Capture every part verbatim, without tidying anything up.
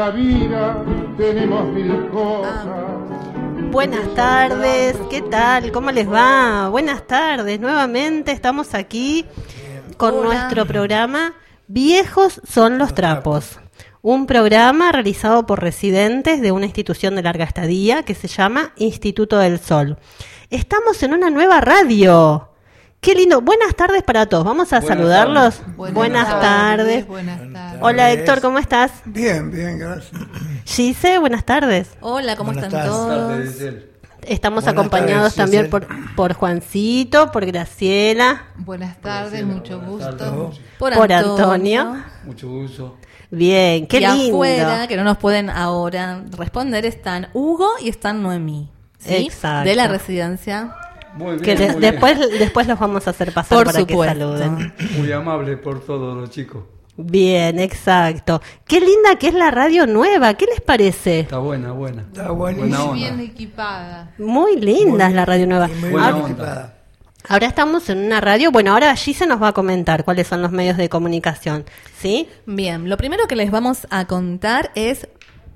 la vida tenemos mil cosas. Buenas tardes, ¿qué tal? ¿Cómo les va? Buenas tardes, nuevamente estamos aquí con Hola. nuestro programa Viejos son los trapos. Un programa realizado por residentes de una institución de larga estadía que se llama Instituto del Sol. Estamos en una nueva radio. ¡Qué lindo! Buenas tardes para todos. Vamos a buenas saludarlos. Tardes. Buenas, buenas tardes. tardes. Buenas tardes. Hola Héctor, ¿cómo estás? Bien, bien, gracias. Gise, buenas tardes. Hola, ¿cómo buenas están tardes. todos? Estamos buenas acompañados tardes, también por, por Juancito, por Graciela. Buenas tardes, mucho gusto. Por, por Antonio. Antonio. Mucho gusto. Bien, qué y lindo. Afuera, que no nos pueden ahora responder, están Hugo y están Noemí. ¿Sí? Exacto. De la residencia. Muy bien, que de, muy después, bien. después los vamos a hacer pasar por para supuesto. que saluden. Muy amable por todos los chicos. Bien, exacto. Qué linda que es la radio nueva, ¿qué les parece? Está buena, buena. Está buenísima. Muy bien equipada. Muy linda muy, es la radio nueva. Muy buena ahora, onda. Ahora estamos en una radio, bueno, ahora allí se nos va a comentar cuáles son los medios de comunicación, ¿sí? Bien, lo primero que les vamos a contar es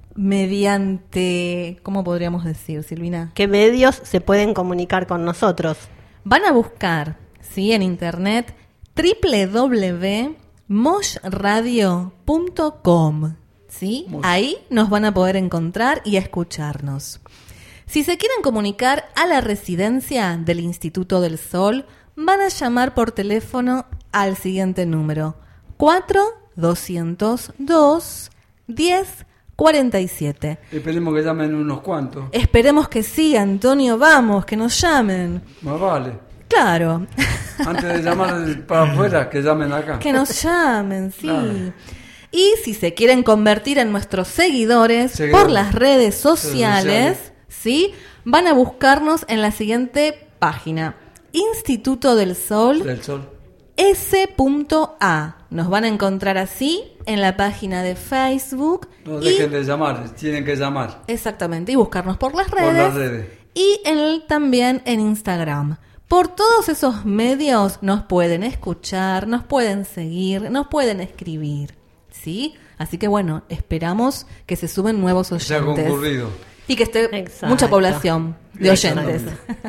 mediante, ¿cómo podríamos decir, Silvina? ¿Qué medios se pueden comunicar con nosotros? Van a buscar, ¿sí? En internet doble u doble u doble u punto mosh radio punto com, ¿sí? Mosh. Ahí nos van a poder encontrar y escucharnos. Si se quieren comunicar a la residencia del Instituto del Sol, van a llamar por teléfono al siguiente número: cuatro doscientos dos diez cuarenta y siete. Esperemos que llamen unos cuantos. Esperemos que sí, Antonio, vamos, que nos llamen. Más vale. Claro. Antes de llamar para afuera, que llamen acá. Que nos llamen, sí. Claro. Y si se quieren convertir en nuestros seguidores, seguidores. por las redes sociales, sociales, ¿sí? Van a buscarnos en la siguiente página: Instituto del Sol, del Sol. S punto A. Nos van a encontrar así en la página de Facebook. No y... dejen de llamar, tienen que llamar. Exactamente, y buscarnos por las redes. Por las redes. Y en, también en Instagram. Por todos esos medios nos pueden escuchar, nos pueden seguir, nos pueden escribir, ¿sí? Así que bueno, esperamos que se sumen nuevos oyentes. Se ha concurrido. Y que esté Exacto. mucha población de oyentes.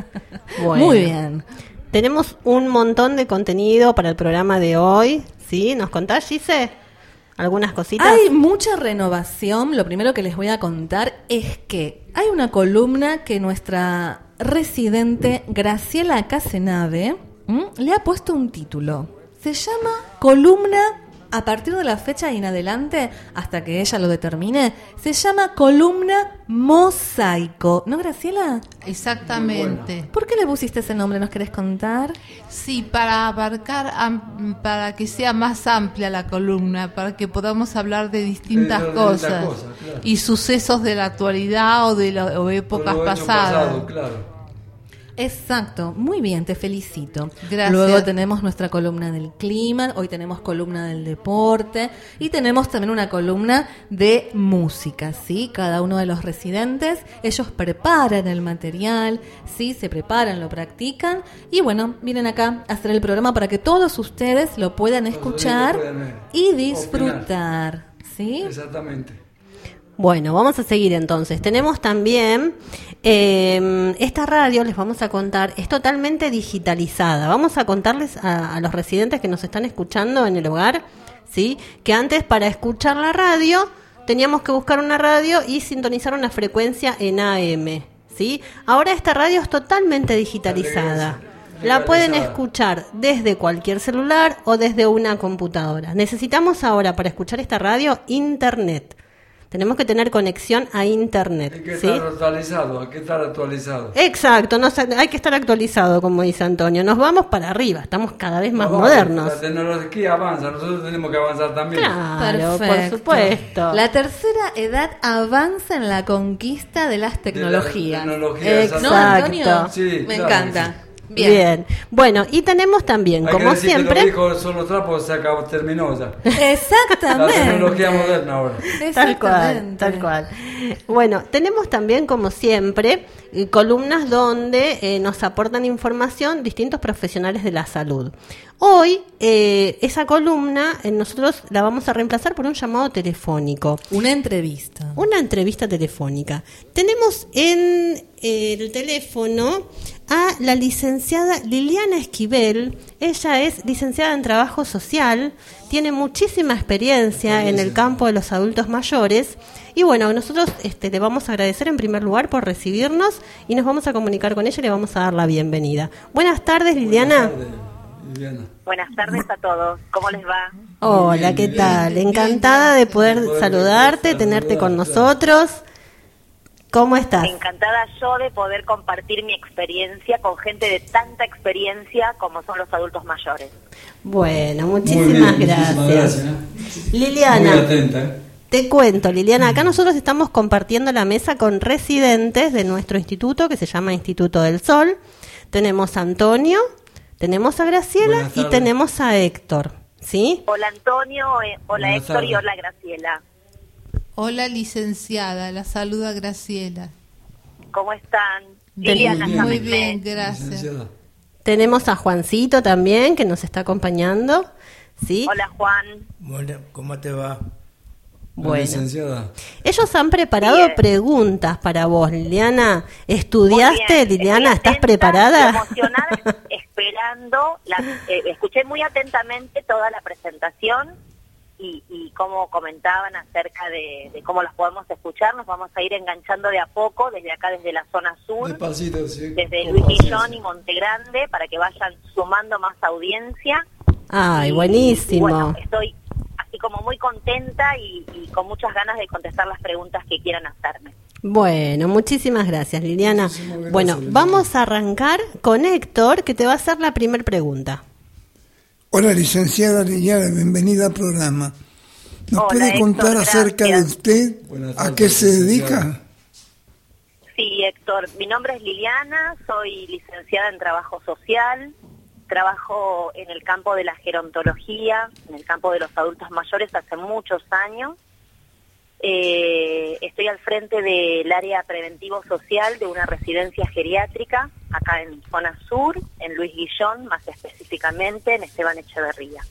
Bueno. Muy bien. Tenemos un montón de contenido para el programa de hoy, ¿sí? ¿Nos contás, Gise? ¿Algunas cositas? Hay mucha renovación. Lo primero que les voy a contar es que hay una columna que nuestra residente Graciela Casenave ¿m? le ha puesto un título. Se llama Columna, a partir de la fecha en adelante, hasta que ella lo determine, se llama Columna Mosaico. ¿No, Graciela? Exactamente. ¿Por qué le pusiste ese nombre? ¿Nos querés contar? Sí, para abarcar, am, para que sea más amplia la columna, para que podamos hablar de distintas de cosas cosa, claro. y sucesos de la actualidad o de, la, o épocas pasadas. Pasado, claro. Exacto, muy bien, te felicito. Gracias. Luego tenemos nuestra columna del clima, hoy tenemos columna del deporte y tenemos también una columna de música, ¿sí? Cada uno de los residentes, ellos preparan el material, ¿sí? Se preparan, lo practican y bueno, vienen acá a hacer el programa para que todos ustedes lo puedan escuchar pueden y disfrutar, opinar. ¿sí? Exactamente. Bueno, vamos a seguir entonces. Tenemos también eh, esta radio, les vamos a contar, es totalmente digitalizada. Vamos a contarles a, a los residentes que nos están escuchando en el hogar, ¿sí? Que antes para escuchar la radio teníamos que buscar una radio y sintonizar una frecuencia en A M, ¿sí? Ahora esta radio es totalmente digitalizada. La pueden escuchar desde cualquier celular o desde una computadora. Necesitamos ahora para escuchar esta radio internet. Tenemos que tener conexión a internet. Hay que ¿sí? estar actualizado, hay que estar actualizado. Exacto, no, hay que estar actualizado, como dice Antonio. Nos vamos para arriba, estamos cada vez más no, modernos. La tecnología avanza, nosotros tenemos que avanzar también. Claro, Perfecto. por supuesto. La tercera edad avanza en la conquista de las tecnologías. De la tecnología, Exacto. ¿No, Antonio? Sí, Me claro, encanta. sí. Bien. Bien. Bueno, y tenemos también, Hay como que decir siempre... que lo dijo solo trapos, se acabó, terminó ya. Exactamente. La tecnología moderna ahora. Tal cual, tal cual. Bueno, tenemos también, como siempre, eh, columnas donde eh, nos aportan información distintos profesionales de la salud. Hoy, eh, esa columna, eh, nosotros la vamos a reemplazar por un llamado telefónico. Una entrevista. Una entrevista telefónica. Tenemos en eh, el teléfono a la licenciada Liliana Esquivel. Ella es licenciada en Trabajo Social, tiene muchísima experiencia en el campo de los adultos mayores. Y bueno, nosotros este, le vamos a agradecer en primer lugar por recibirnos y nos vamos a comunicar con ella y le vamos a dar la bienvenida. Buenas tardes, Liliana. Buenas tardes, Liliana. Buenas tardes a todos. ¿Cómo les va? Hola, ¿qué tal? Encantada de poder saludarte, tenerte con nosotros. ¿Cómo estás? Encantada yo de poder compartir mi experiencia con gente de tanta experiencia como son los adultos mayores. Bueno, muchísimas Muy bien, gracias. muchísimas gracias. Liliana, Muy atenta, ¿eh? te cuento, Liliana, acá nosotros estamos compartiendo la mesa con residentes de nuestro instituto que se llama Instituto del Sol. Tenemos a Antonio, tenemos a Graciela Buenas y tardes. tenemos a Héctor, ¿sí? Hola Antonio, eh, hola Buenas Héctor y tardes. hola Graciela. Hola, licenciada, la saluda Graciela. ¿Cómo están? Bien, Liliana, muy bien. Muy llámenme. bien, gracias. Licenciada. Tenemos a Juancito también que nos está acompañando, ¿sí? Hola Juan. Bueno, ¿cómo te va? Bueno. Licenciada. Ellos han preparado Bien. preguntas para vos, Liliana. ¿Estudiaste, Muy bien. Liliana? Estoy ¿Estás atenta, preparada? Emocionada, esperando. La, eh, escuché muy atentamente toda la presentación y, y cómo comentaban acerca de, de cómo los podemos escuchar. Nos vamos a ir enganchando de a poco desde acá, desde la zona sur, Despacito, sí. desde Con Luis paciencia. Guillón y Monte Grande, para que vayan sumando más audiencia. Ay, Y- buenísimo. y bueno, estoy así como muy contenta y, y con muchas ganas de contestar las preguntas que quieran hacerme. Bueno, muchísimas gracias, Liliana. Muchísimas gracias, Bueno, Liliana. vamos a arrancar con Héctor, que te va a hacer la primera pregunta. Hola, licenciada Liliana, bienvenida al programa. ¿Nos Hola, puede Héctor, contar acerca de gracias. usted? Buenas ¿A tardes, qué se licenciada. dedica? Sí, Héctor, mi nombre es Liliana, soy licenciada en Trabajo Social, trabajo en el campo de la gerontología, en el campo de los adultos mayores hace muchos años. Eh, estoy al frente del área preventivo social de una residencia geriátrica, acá en zona sur, en Luis Guillón, más específicamente en Esteban Echeverría.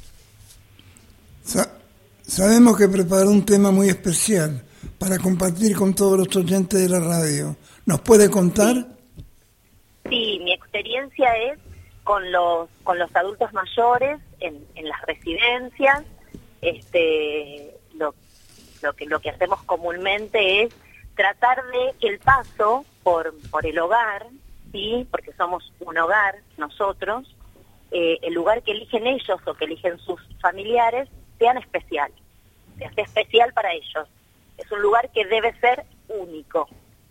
Sa- sabemos que preparó un tema muy especial para compartir con todos los oyentes de la radio. ¿Nos puede contar? Sí, mi experiencia es con los con los adultos mayores en, en las residencias. Este, lo, lo que lo que hacemos comúnmente es tratar de que el paso por por el hogar, sí, porque somos un hogar nosotros, eh, el lugar que eligen ellos o que eligen sus familiares sean especial, sea especial para ellos. Es un lugar que debe ser único.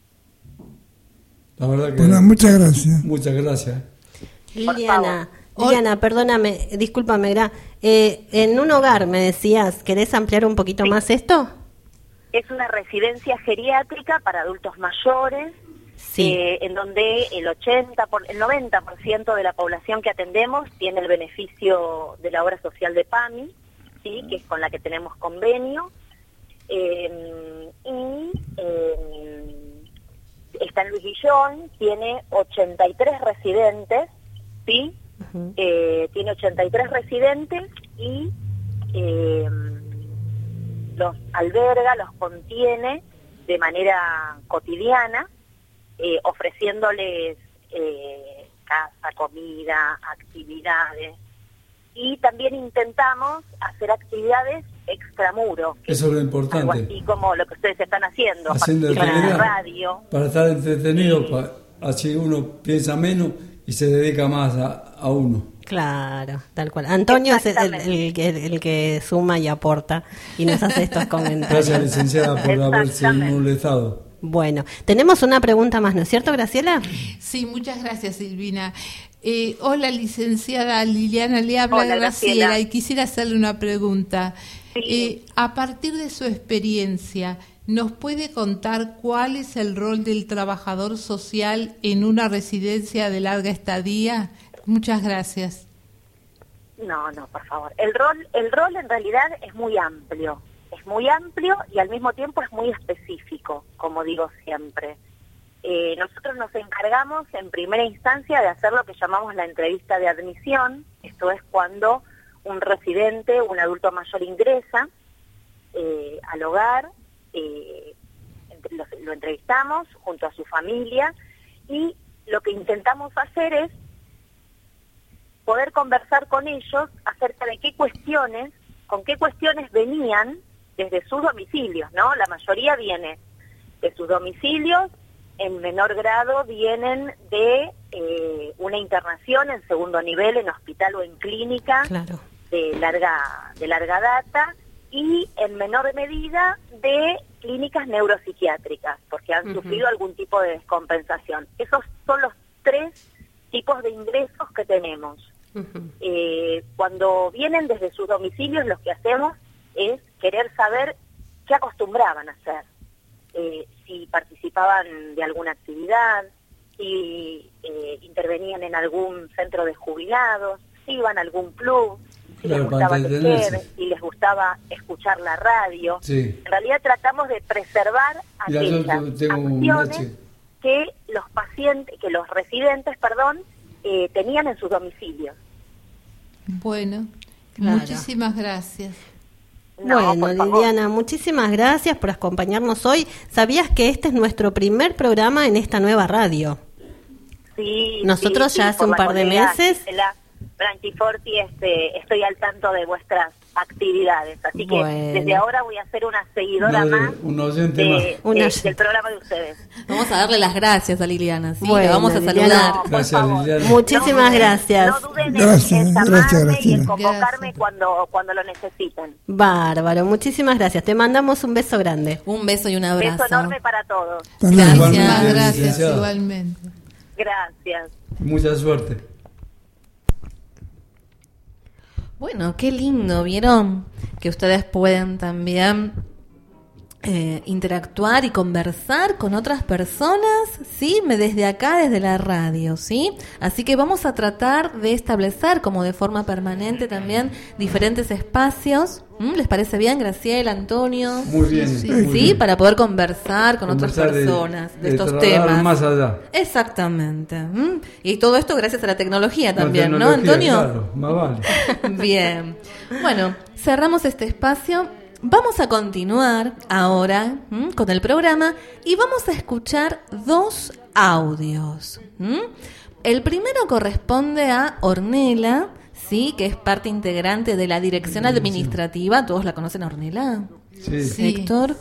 La verdad que. Bueno, muchas gracias. Muchas gracias. Liliana, Liliana, perdóname, discúlpame, Gra. Eh, en un hogar me decías, ¿querés ampliar un poquito Sí. más esto? Es una residencia geriátrica para adultos mayores, Sí. eh, en donde el ochenta por, el noventa por ciento de la población que atendemos tiene el beneficio de la obra social de PAMI, sí, que es con la que tenemos convenio, eh, y eh, está en Luis Guillón, tiene ochenta y tres residentes, sí, Ujú. eh, tiene ochenta y tres residentes y eh, los alberga, los contiene de manera cotidiana, eh, ofreciéndoles eh, casa, comida, actividades. Y también intentamos hacer actividades extramuro, que Eso es lo algo importante. así como lo que ustedes están haciendo, Haciendo participar en la actividad. radio. Para estar entretenido, pa- así uno piensa menos y se dedica más a, a uno. Claro, tal cual. Antonio es el, el- Exactamente. el que, el que suma y aporta y nos hace estos comentarios. Gracias, licenciada, por haberse Exactamente. molestado. Bueno, tenemos una pregunta más, ¿no es cierto, Graciela? Sí, muchas gracias, Silvina. Eh, hola, licenciada Liliana, le habla Hola, Graciela, Graciela. y quisiera hacerle una pregunta. Sí. Eh, a partir de su experiencia, ¿nos puede contar cuál es el rol del trabajador social en una residencia de larga estadía? Muchas gracias. No, no, por favor. El rol, el rol en realidad es muy amplio. Es muy amplio y al mismo tiempo es muy específico, como digo siempre. Eh, nosotros nos encargamos en primera instancia de hacer lo que llamamos la entrevista de admisión. Esto es cuando un residente, un adulto mayor ingresa eh, al hogar, eh, lo, lo entrevistamos junto a su familia y lo que intentamos hacer es poder conversar con ellos acerca de qué cuestiones, con qué cuestiones venían desde sus domicilios, ¿no? La mayoría viene de sus domicilios, en menor grado vienen de eh, una internación en segundo nivel, en hospital o en clínica, claro, de larga, de larga data, y en menor medida de clínicas neuropsiquiátricas, porque han uh-huh. sufrido algún tipo de descompensación. Esos son los tres tipos de ingresos que tenemos. Uh-huh. Eh, cuando vienen desde sus domicilios, lo que hacemos es querer saber qué acostumbraban a hacer, eh, si participaban de alguna actividad, si eh, intervenían en algún centro de jubilados, si iban a algún club, si claro, les gustaba leer, si les gustaba escuchar la radio. Sí. En realidad tratamos de preservar aquellas acciones que los pacientes, que los residentes, perdón, eh, tenían en sus domicilios. Bueno, claro. Muchísimas gracias. No, bueno, Liliana, muchísimas gracias por acompañarnos hoy. ¿Sabías que este es nuestro primer programa en esta nueva radio? Sí. Nosotros sí, ya sí, hace un par de meses. La Branchiforti, este, estoy al tanto de vuestras actividades, así que bueno, desde ahora voy a ser una seguidora no, más, un oyente de, más. De, una... del programa de ustedes. Vamos a darle las gracias a Liliana, sí, bueno, le vamos a Liliana, saludar. No, gracias, Liliana. Muchísimas no, gracias. No duden gracias, en, en llamarme gracias, gracias. y en convocarme Gracias. cuando, cuando lo necesiten. Bárbaro, muchísimas gracias. Te mandamos un beso grande. Un beso y un abrazo. Beso enorme para todos. Gracias, Igualmente, gracias, licenciada. igualmente. Gracias. Mucha suerte. Bueno, qué lindo, ¿vieron? Que ustedes pueden también eh, interactuar y conversar con otras personas, ¿sí? Desde acá, desde la radio, ¿sí? Así que vamos a tratar de establecer como de forma permanente también diferentes espacios. ¿Mm? ¿Les parece bien, Graciela, Antonio? Muy bien. Sí, muy ¿sí? bien. Para poder conversar con Conversar otras personas de, de, de estos trasladar temas. más allá. Exactamente. ¿Mm? Y todo esto gracias a la tecnología también, La ¿no, tecnología, Antonio? Claro, más vale. Bien. Bueno, cerramos este espacio. Vamos a continuar ahora ¿m? con el programa y vamos a escuchar dos audios. ¿m? El primero corresponde a Ornella, sí, que es parte integrante de la dirección administrativa. ¿Todos la conocen a Ornella? Sí. Sí. Héctor.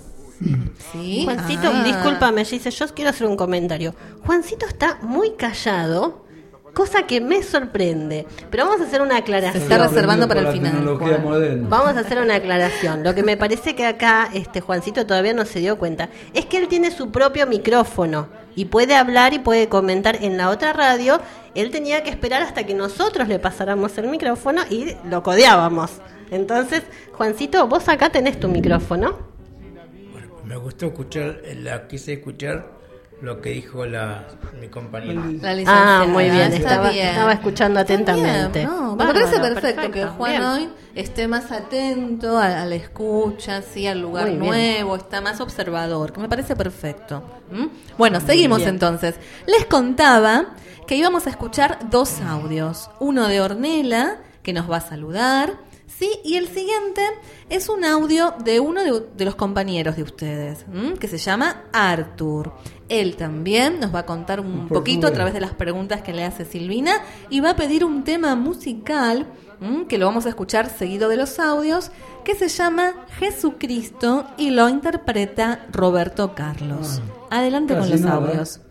Sí. Juancito, Ah. discúlpame, dice, yo quiero hacer un comentario. Juancito está muy callado, cosa que me sorprende. Pero vamos a hacer una aclaración. Se está reservando para el la final, tecnología Juan. moderna. Vamos a hacer una aclaración. Lo que me parece que acá este Juancito todavía no se dio cuenta es que él tiene su propio micrófono y puede hablar y puede comentar en la otra radio. Él tenía que esperar hasta que nosotros le pasáramos el micrófono y lo codeábamos. Entonces, Juancito, vos acá tenés tu micrófono. Bueno, me gustó escuchar, la quise escuchar lo que dijo la mi compañera. La licenciada. Ah, muy bien, Está estaba, bien. estaba escuchando atentamente. Bien, no, me Bárbaro, parece perfecto, perfecto, que Juan bien. hoy esté más atento a, a la escucha, sí, al lugar Muy bien. nuevo, está más observador, que me parece perfecto. ¿Mm? Bueno, seguimos bien. entonces. Les contaba que íbamos a escuchar dos audios, uno de Ornella, que nos va a saludar, sí, y el siguiente es un audio de uno de, de los compañeros de ustedes, ¿m? Que se llama Arthur. Él también nos va a contar un Por poquito favor. a través de las preguntas que le hace Silvina y va a pedir un tema musical, ¿m? Que lo vamos a escuchar seguido de los audios, que se llama Jesucristo y lo interpreta Roberto Carlos. Adelante con Casi los nada. audios.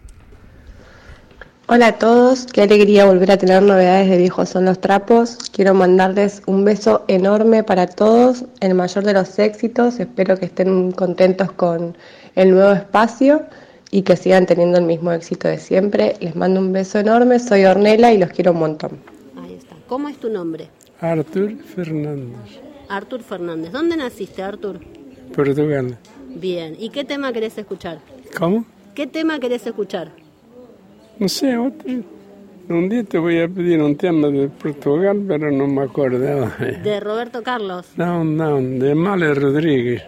Hola a todos, qué alegría volver a tener novedades de Viejos son los trapos. Quiero mandarles un beso enorme para todos, el mayor de los éxitos. Espero que estén contentos con el nuevo espacio y que sigan teniendo el mismo éxito de siempre. Les mando un beso enorme, soy Ornella y los quiero un montón. Ahí está. ¿Cómo es tu nombre? Artur Fernández, Artur Fernández. ¿Dónde naciste, Artur? Portugal. Bien, ¿y qué tema querés escuchar? ¿Cómo? ¿Qué tema querés escuchar? No sé, otro. Un día te voy a pedir un tema de Portugal, pero no me acuerdo. De Roberto Carlos. No, no, de Male Rodríguez.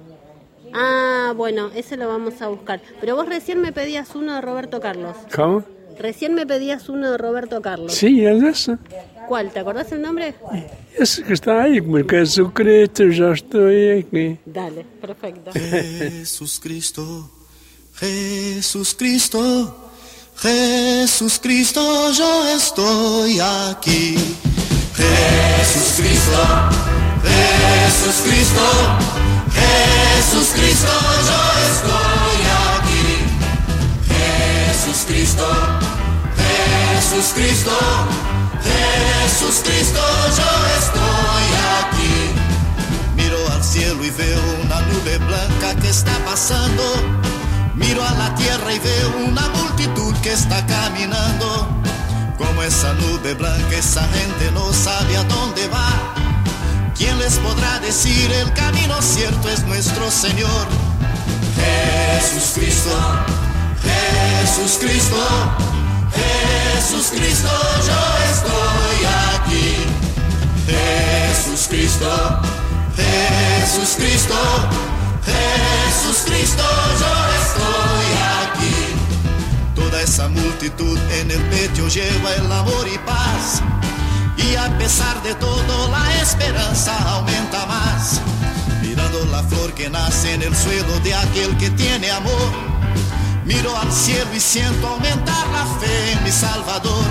Ah, bueno, ese lo vamos a buscar. Pero vos recién me pedías uno de Roberto Carlos. ¿Cómo? Recién me pedías uno de Roberto Carlos. Sí, es ese. ¿Cuál? ¿Te acordás el nombre? Ese que está ahí, porque Jesucristo, ya estoy aquí. Dale, perfecto. Jesús Cristo, Jesús Cristo, Jesús Cristo, yo estoy aquí. Jesús Cristo, Jesús Cristo, Jesús Cristo, yo estoy aquí. Jesús Cristo, Jesús Cristo, Jesús Cristo, yo estoy aquí. Miro al cielo y veo una nube blanca que está pasando. Miro a la tierra y veo una multitud que está caminando. Como esa nube blanca, esa gente no sabe a dónde va. ¿Quién les podrá decir el camino cierto es nuestro Señor? Jesús Cristo, Jesús Cristo, Jesús Cristo, yo estoy aquí. Jesús Cristo, Jesús Cristo, Jesús Cristo, yo estoy aquí. Toda esa multitud en el pecho lleva el amor y paz. Y a pesar de todo la esperanza aumenta más. Mirando la flor que nace en el suelo de aquel que tiene amor. Miro al cielo y siento aumentar la fe en mi Salvador.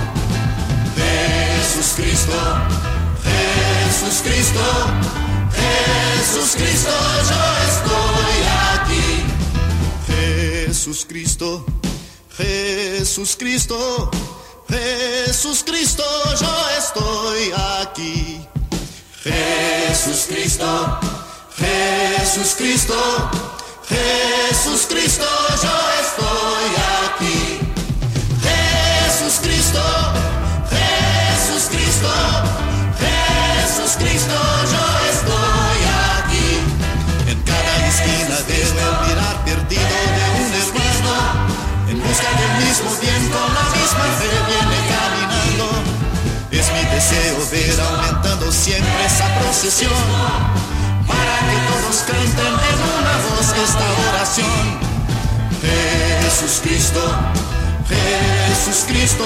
Jesús Cristo, Jesús Cristo, Jesús Cristo, yo estoy aquí. Jesús Cristo, Jesús Cristo, Jesús Cristo, yo estoy aquí. Jesús Cristo, Jesús Cristo, Jesús Cristo, yo estoy aquí. Jesús Cristo, Jesús Cristo, Jesús Cristo, yo estoy aquí. En cada esquina veo el mirar perdido de un hermano. En busca del mismo bien con la misma fe viene caminando. Es mi deseo ver aumentando siempre esa procesión, para que todos canten en una voz esta oración. Jesús Cristo, Jesús Cristo,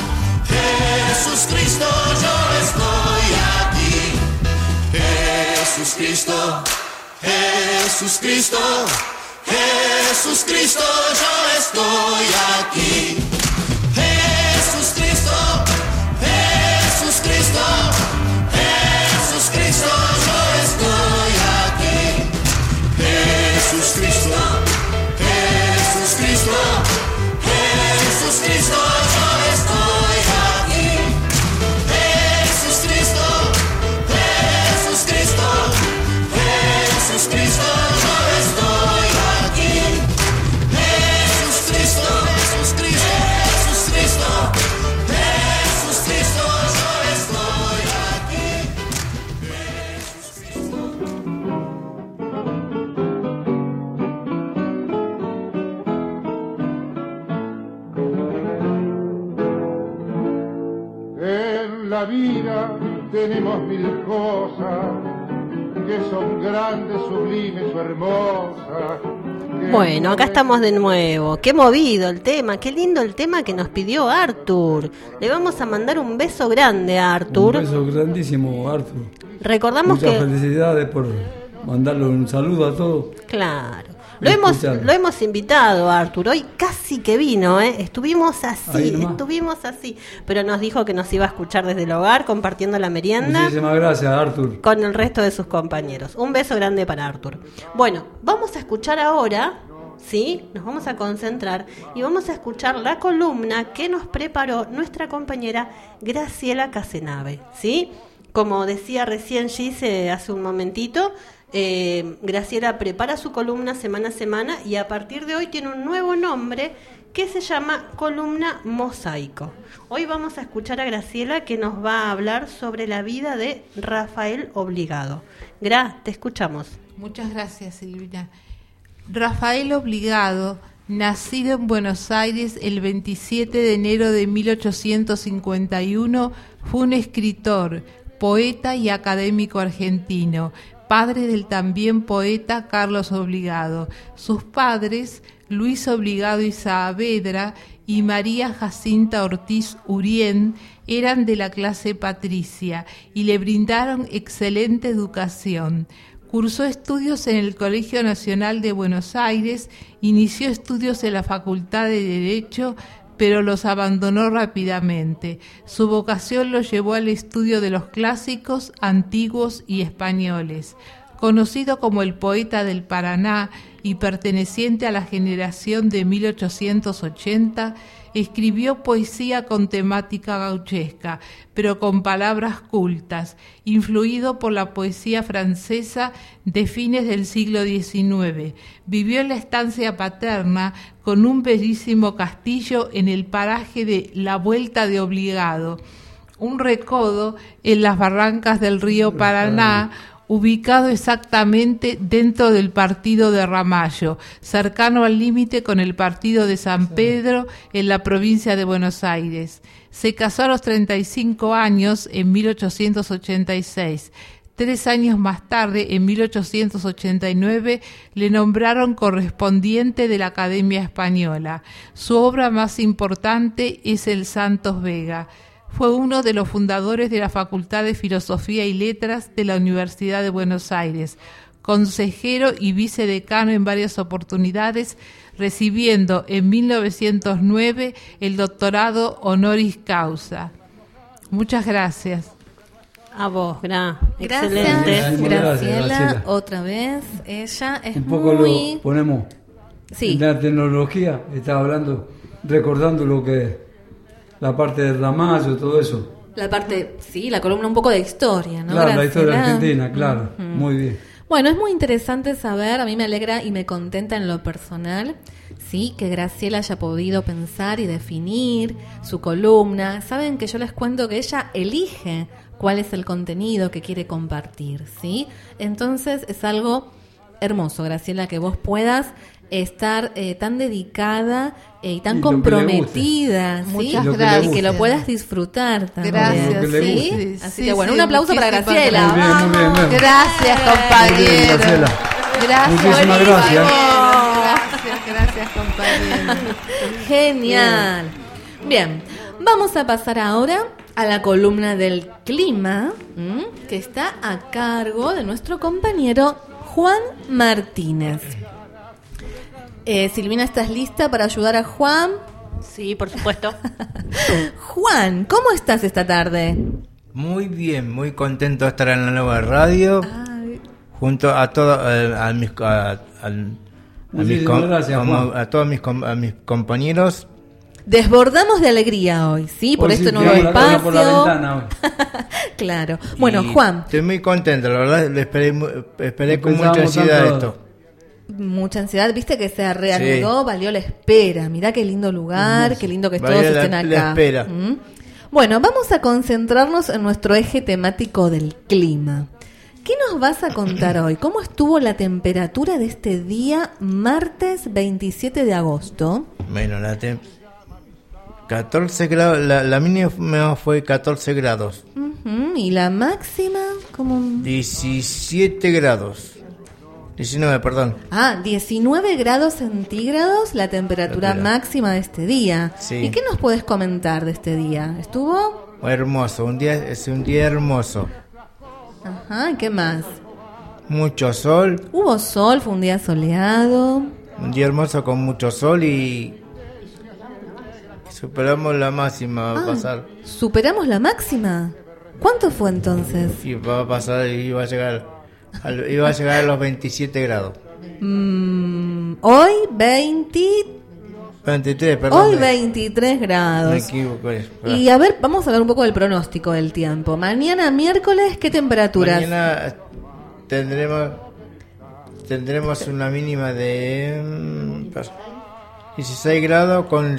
Jesús Cristo, yo estoy aquí. Jesús Cristo, Jesús Cristo, Jesús Cristo, yo estoy aquí. Jesús Cristo, Jesús Cristo, Jesús Cristo, yo estoy aquí. Jesús Cristo, Jesús Cristo, Jesús Cristo, yo estoy aquí. Jesús Cristo, Jesús Cristo, Jesús Cristo, yo estoy aquí. Jesús Cristo, Jesús Cristo, Jesús Cristo, Jesús Cristo, yo estoy aquí. En la vida tenemos mil cosas que son grandes, sublimes o hermosas. Bueno, acá estamos de nuevo. Qué movido el tema, qué lindo el tema que nos pidió Arthur. Le vamos a mandar un beso grande a Arthur. Un beso grandísimo, Arthur. Recordamos Muchas que... felicidades por mandarle un saludo a todos. Claro. Lo hemos, lo hemos invitado a Arthur. Hoy casi que vino, ¿eh? Estuvimos así, estuvimos así. Pero nos dijo que nos iba a escuchar desde el hogar, compartiendo la merienda. Muchísimas gracias, Arthur. Con el resto de sus compañeros. Un beso grande para Arthur. Bueno, vamos a escuchar ahora, ¿sí? Nos vamos a concentrar y vamos a escuchar la columna que nos preparó nuestra compañera Graciela Casenave, ¿sí? Como decía recién Gise hace un momentito, Eh, Graciela prepara su columna semana a semana y a partir de hoy tiene un nuevo nombre que se llama Columna Mosaico. Hoy vamos a escuchar a Graciela que nos va a hablar sobre la vida de Rafael Obligado. Gra, te escuchamos. Muchas gracias, Silvina. Rafael Obligado, nacido en Buenos Aires el veintisiete de enero de mil ochocientos cincuenta y uno, fue un escritor, poeta y académico argentino, padre del también poeta Carlos Obligado. Sus padres, Luis Obligado y Saavedra y María Jacinta Ortiz Urien, eran de la clase patricia y le brindaron excelente educación. Cursó estudios en el Colegio Nacional de Buenos Aires, inició estudios en la Facultad de Derecho, pero los abandonó rápidamente. Su vocación lo llevó al estudio de los clásicos, antiguos y españoles. Conocido como el poeta del Paraná y perteneciente a la generación de mil ochocientos ochenta, escribió poesía con temática gauchesca, pero con palabras cultas, influido por la poesía francesa de fines del siglo diecinueve. Vivió en la estancia paterna con un bellísimo castillo en el paraje de La Vuelta de Obligado, un recodo en las barrancas del río Paraná, ubicado exactamente dentro del partido de Ramallo, cercano al límite con el partido de San Pedro en la provincia de Buenos Aires. Se casó a los treinta y cinco años en mil ochocientos ochenta y seis. Tres años más tarde, en mil ochocientos ochenta y nueve, le nombraron correspondiente de la Academia Española. Su obra más importante es el Santos Vega. Fue uno de los fundadores de la Facultad de Filosofía y Letras de la Universidad de Buenos Aires, consejero y vicedecano en varias oportunidades, recibiendo en mil novecientos nueve el doctorado honoris causa. Muchas gracias. A vos, gra. Gracias, Excelente. Graciela, Gracias, Graciela. otra vez. Ella es Un poco muy... lo ponemos Sí. en la tecnología, estaba hablando, recordando lo que la parte de Ramallo, todo eso. La parte, sí, la columna un poco de historia, ¿no? Claro, la Graciela. historia argentina, claro, Ujú. muy bien. Bueno, es muy interesante saber, a mí me alegra y me contenta en lo personal, sí, que Graciela haya podido pensar y definir su columna. Saben que yo les cuento que ella elige cuál es el contenido que quiere compartir, ¿sí? Entonces es algo hermoso, Graciela, que vos puedas estar eh, tan dedicada eh, y tan Y lo que le comprometida, guste. ¿sí? Muchas Y que gracias. lo puedas disfrutar también. Gracias, Lo que le ¿sí? guste. Así Sí, que bueno, sí, un aplauso para muchísimas Graciela. Muy bien, muy bien, muy bien. Gracias, Muy bien, compañero. Graciela. Gracias, Muchísimas por gracias. favor. Gracias, gracias, compañero. Genial. Bien, vamos a pasar ahora a la columna del clima, ¿m? que está a cargo de nuestro compañero Juan Martínez. Eh, Silvina, ¿estás lista para ayudar a Juan? Sí, por supuesto. Juan, ¿cómo estás esta tarde? Muy bien, muy contento de estar en la nueva radio, Ay, junto a todos eh, a mis a, a- a mis Muchísimas com- gracias, a, Juan. a todos mis com- a mis compañeros. desbordamos de alegría hoy, ¿sí? Por Hoy este sí, nuevo tiramos la cara espacio. por la ventana hoy. Claro. Bueno, y Juan, estoy muy contento, la verdad, lo esperé mu- esperé Lo con mucha pensábamos ansiedad tanto. esto. mucha ansiedad, viste que se reanudó, valió la espera. Mirá qué lindo lugar, qué lindo que Valió todos la- estén acá. la espera. ¿Mm? Bueno, vamos a concentrarnos en nuestro eje temático del clima. ¿Qué nos vas a contar hoy? ¿Cómo estuvo la temperatura de este día, martes veintisiete de agosto? Bueno, la tem- catorce grados, la, la mínima fue catorce grados, Ujú, ¿y la máxima? ¿Cómo? diecisiete grados, diecinueve, perdón. Ah, diecinueve grados centígrados la temperatura Temperatura. máxima de este día. Sí. ¿Y qué nos puedes comentar de este día? ¿Estuvo? Hermoso, un día es un día hermoso, Ajá, ¿y qué más? mucho sol, Hubo sol, fue un día soleado. un día hermoso con mucho sol y superamos la máxima, va a Ah, pasar, ¿superamos la máxima? ¿Cuánto fue entonces? y va a pasar y iba a llegar, al- iba a llegar a los veintisiete grados, Mm, hoy veinte, veintitrés, perdón, hoy me- veintitrés me grados. equivoqué. Y a ver, vamos a hablar un poco del pronóstico del tiempo. Mañana miércoles, ¿qué temperaturas? Mañana tendremos tendremos una mínima de mm, dieciséis grados con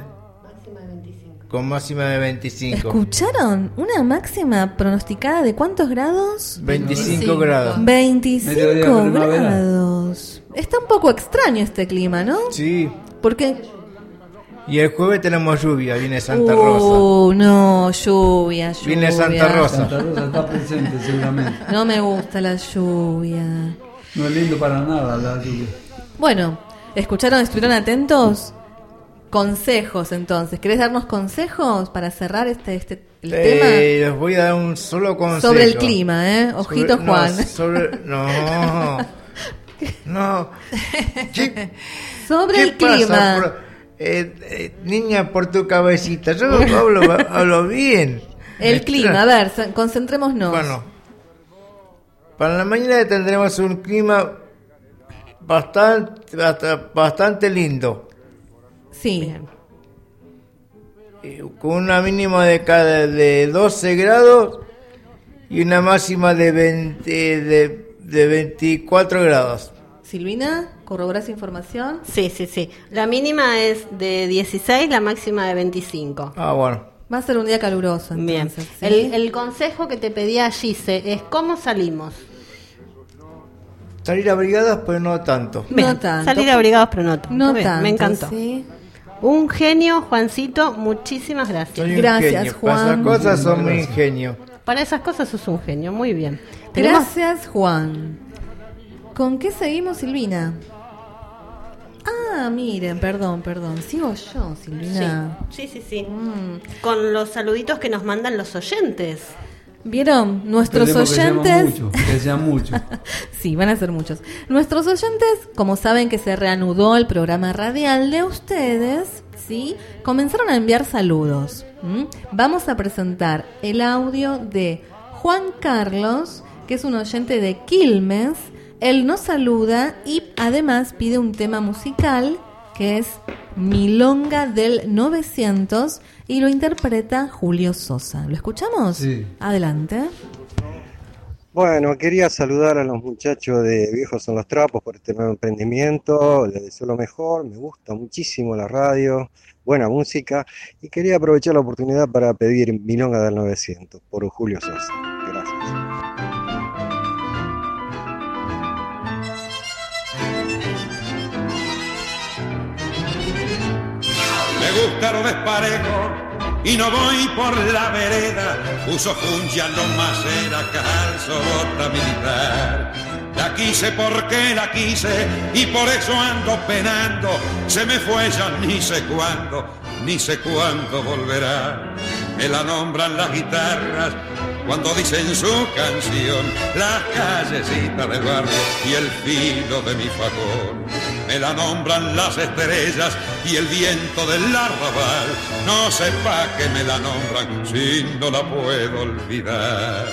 con máxima de veinticinco. ¿Escucharon? Una máxima pronosticada de cuántos grados? veinticinco grados. veinticinco Mediodía primavera. grados. Está un poco extraño este clima, ¿no? Sí. Porque... Y el jueves tenemos lluvia, viene Santa uh, Rosa. no, lluvia, lluvia. Viene Santa Rosa. Santa Rosa está presente seguramente. No me gusta la lluvia. No es lindo para nada la lluvia. Bueno, ¿escucharon? ¿Estuvieron atentos? Consejos, entonces. ¿Querés darnos consejos para cerrar este, este el eh, tema? Les voy a dar un solo consejo. Sobre el clima, ¿eh? Ojito, sobre, Juan. No, sobre, no. no. ¿Qué, sobre ¿qué el clima. Por, eh, eh, niña, por tu cabecita. Yo hablo, hablo bien. El clima, a ver, concentrémonos. Bueno, para la mañana tendremos un clima bastante, bastante lindo. Sí. Con una mínima de cada de doce grados y una máxima de veinte, de, de veinticuatro grados. Silvina, ¿corroborás información? Sí, sí, sí. La mínima es de dieciséis, la máxima de veinticinco. Ah, bueno. Va a ser un día caluroso, entonces. Bien. ¿Sí? El, el consejo que te pedía Gise es ¿cómo salimos? Salir abrigadas, pero no tanto. Bien. No tanto. Salir abrigados, pero no tanto. No Bien, tanto, me encantó. Sí. Un genio, Juancito, muchísimas gracias. Soy un Gracias, genio. Juan. Para esas cosas son muy ingenio. Para esas cosas sos un genio, muy bien. ¿Tenemos? Gracias, Juan. ¿Con qué seguimos, Silvina? Ah, miren, perdón, perdón. Sigo yo, Silvina. Sí, sí, sí. sí. Mm. Con los saluditos que nos mandan los oyentes. ¿Vieron? Nuestros Esperemos oyentes... Que sean muchos, que sean muchos. Sí, van a ser muchos. Nuestros oyentes, como saben que se reanudó el programa radial de ustedes, ¿sí? Comenzaron a enviar saludos. ¿Mm? Vamos a presentar el audio de Juan Carlos, que es un oyente de Quilmes. Él nos saluda y además pide un tema musical que es Milonga del novecientos y lo interpreta Julio Sosa. ¿Lo escuchamos? Sí. Adelante. Bueno, quería saludar a los muchachos de Viejos Son los Trapos por este nuevo emprendimiento, les deseo lo mejor, me gusta muchísimo la radio, buena música y quería aprovechar la oportunidad para pedir Milonga del novecientos por Julio Sosa. Gracias. Me gusta lo desparejo y no voy por la vereda, uso juncha, no macera, calzo, bota militar. La quise porque la quise y por eso ando penando, se me fue ya ni sé cuándo, ni sé cuándo volverá. Me la nombran las guitarras cuando dicen su canción, las callecitas del barrio y el filo de mi facón. Me la nombran las estrellas y el viento del arrabal, no sé pa' qué me la nombran si no la puedo olvidar.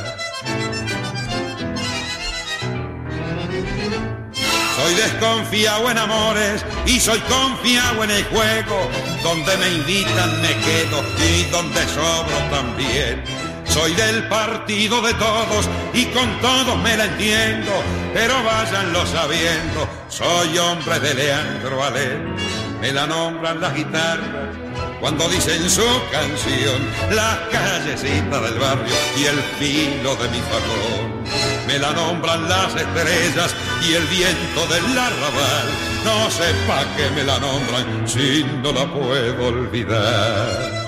Soy desconfiado en amores y soy confiado en el juego, donde me invitan me quedo y donde sobro también. Soy del partido de todos y con todos me la entiendo, pero váyanlo sabiendo, soy hombre de Leandro Alén. Me la nombran las guitarras cuando dicen su canción, las callecitas del barrio y el filo de mi facón. Me la nombran las estrellas y el viento del arrabal, no sé pa' qué me la nombran si no la puedo olvidar.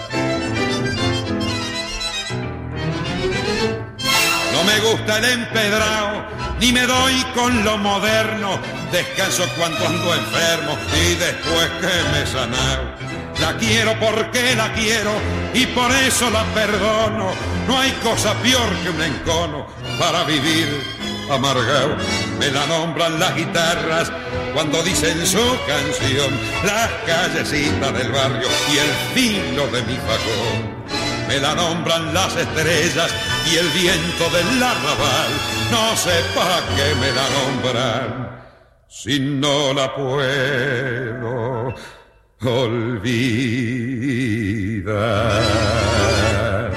No me gusta el empedrado, ni me doy con lo moderno, descanso cuando ando enfermo y después que me sanao. La quiero porque la quiero y por eso la perdono, no hay cosa peor que un encono para vivir amargado. Me la nombran las guitarras cuando dicen su canción, las callecitas del barrio y el filo de mi facón. Me la nombran las estrellas y el viento del arrabal, no sé pa' qué me la nombran si no la puedo olvidar.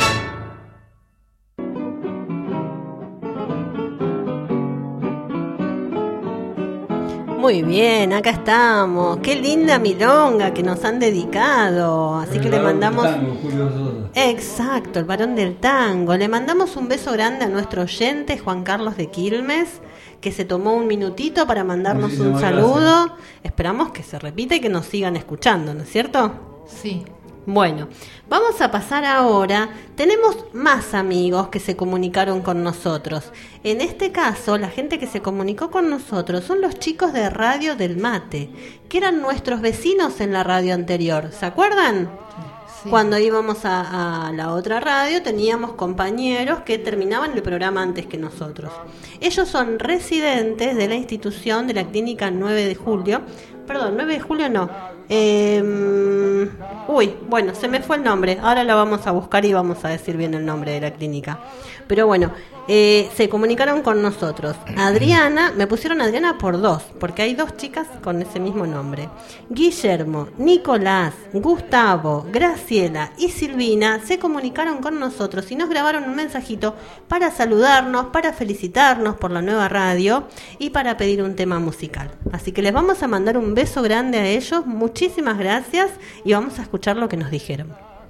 Muy bien, acá estamos. Qué linda milonga que nos han dedicado. Así que le mandamos... Exacto, el varón del tango. Le mandamos un beso grande a nuestro oyente, Juan Carlos de Quilmes, que se tomó un minutito para mandarnos Muchísimas un saludo. Gracias. Esperamos que se repita y que nos sigan escuchando, ¿no es cierto? Sí. Bueno, vamos a pasar ahora. Tenemos más amigos que se comunicaron con nosotros. En este caso, la gente que se comunicó con nosotros son los chicos de Radio del Mate, que eran nuestros vecinos en la radio anterior. ¿Se acuerdan? Sí. Cuando íbamos a, a la otra radio teníamos compañeros que terminaban el programa antes que nosotros. Ellos son residentes de la institución de la Clínica nueve de julio. Perdón, nueve de julio no. Eh, uy, bueno, se me fue el nombre. Ahora lo vamos a buscar y vamos a decir bien el nombre de la clínica. Pero bueno, eh, se comunicaron con nosotros. Adriana, me pusieron Adriana por dos, porque hay dos chicas con ese mismo nombre. Guillermo, Nicolás, Gustavo, Graciela y Silvina se comunicaron con nosotros y nos grabaron un mensajito para saludarnos, para felicitarnos por la nueva radio y para pedir un tema musical. Así que les vamos a mandar un beso grande a ellos. Muchísimas gracias y vamos a escuchar lo que nos dijeron.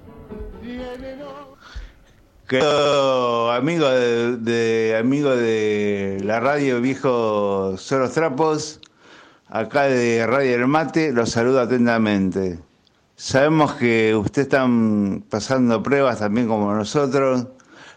Querido amigo de, de amigo de la radio Viejo Son los Trapos, acá de Radio El Mate, los saludo atentamente. Sabemos que ustedes están pasando pruebas también como nosotros,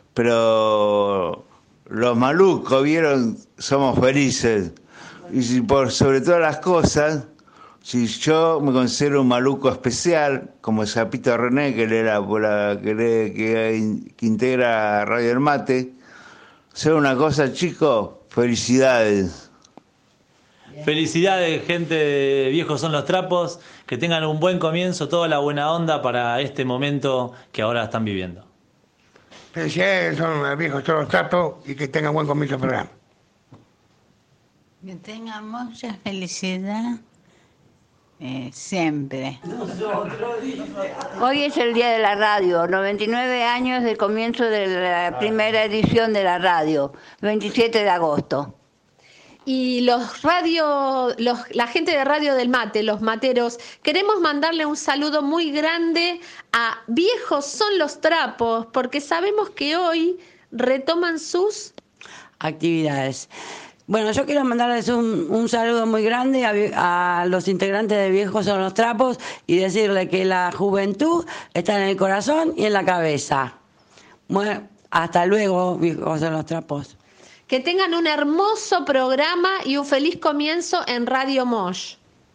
pero los malucos, vieron, somos felices. Y si por sobre todas las cosas, si yo me considero un maluco especial, como el Sapito René, que le era por la, que, le, que, que integra Radio El Mate, ¿sabe una cosa, chicos? Felicidades. Felicidades, gente de Viejos Son los Trapos, que tengan un buen comienzo, toda la buena onda para este momento que ahora están viviendo. Felicidades, son Viejos Son los Trapos y que tengan buen comienzo el programa. Que tengan mucha felicidad. Eh, siempre. Hoy es el día de la radio, noventa y nueve años del comienzo de la primera edición de la radio, veintisiete de agosto. Y los radio, los, la gente de Radio del Mate, los materos, queremos mandarle un saludo muy grande a Viejos Son los Trapos, porque sabemos que hoy retoman sus actividades. Bueno, yo quiero mandarles un, un saludo muy grande a, a los integrantes de Viejos Son los Trapos y decirle que la juventud está en el corazón y en la cabeza. Bueno, hasta luego, Viejos Son los Trapos. Que tengan un hermoso programa y un feliz comienzo en Radio Mosh.